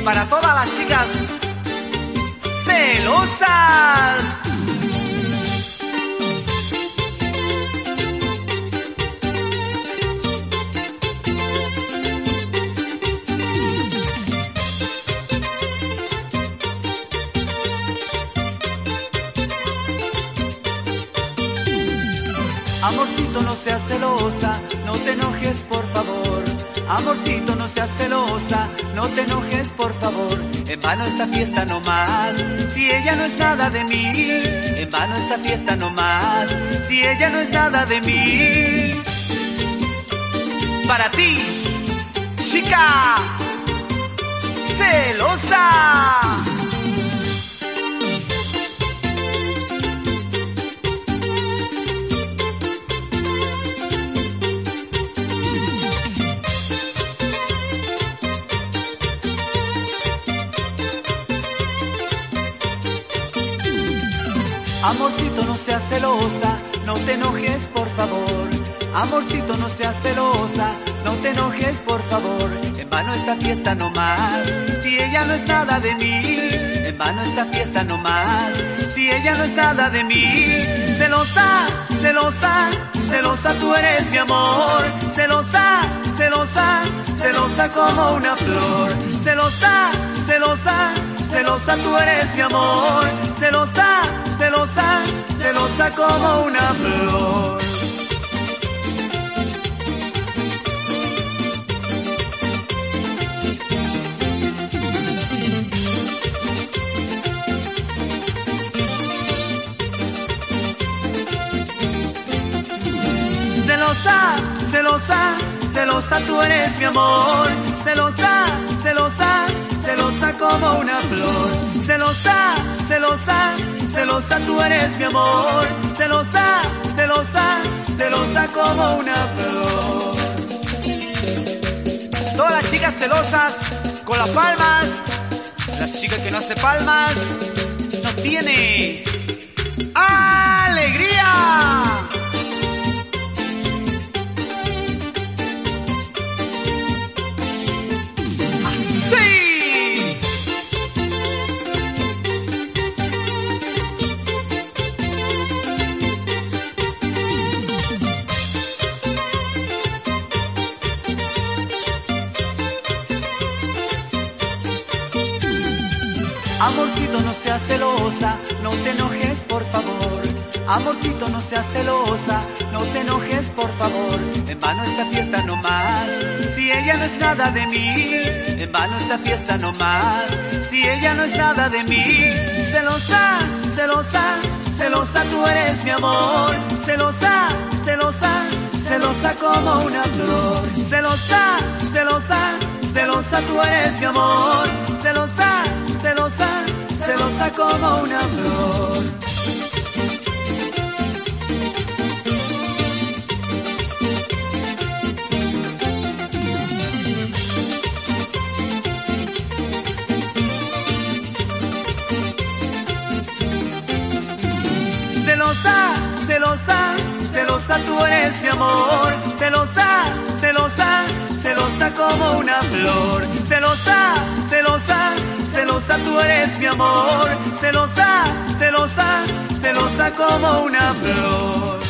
para todas las chicas celosas. Amorcito, no seas celosa, no te enojes por favor. Amorcito, no seas celosa, no te enojes por favor. En vano esta fiesta no más, si ella no es nada de mí. En vano esta fiesta no más, si ella no es nada de mí. Para ti, chica celosa. Amorcito, no seas celosa, no te enojes por favor. Amorcito, no seas celosa, no te enojes por favor. En vano esta fiesta no más, si ella no es nada de mí. En vano esta fiesta no más, si ella no es nada de mí. Celosa, celosa, celosa tú eres mi amor. Celosa, celosa, celosa como una flor. Celosa, celosa, celosa tú eres mi amor. Celosa, celosa, celosa como una flor. Celosa, celosa, celosa tú eres mi amor. Celosa, celosa, celosa como una flor. Celosa, celosa, celosa tú eres mi amor. Celosa, celosa, celosa como una flor. Todas las chicas celosas con las palmas. Las chicas que no hacen palmas no tiene alegría. Amorcito, no seas celosa, no te enojes por favor. Amorcito, no seas celosa, no te enojes por favor. En vano esta fiesta no más, si ella no es nada de mí. En vano esta fiesta no más, si ella no es nada de mí. Celosa, celosa, celosa tú eres mi amor. Celosa, celosa, celosa como una flor. Celosa, celosa, celosa tú eres mi amor. Celosa, celosa, celosa como una flor. Celosa, celosa, celosa tú eres mi amor. Celosa, celosa, celosa como una flor. Celosa, celosa, celosa tú eres mi amor. Celosa, celosa, celosa como una flor.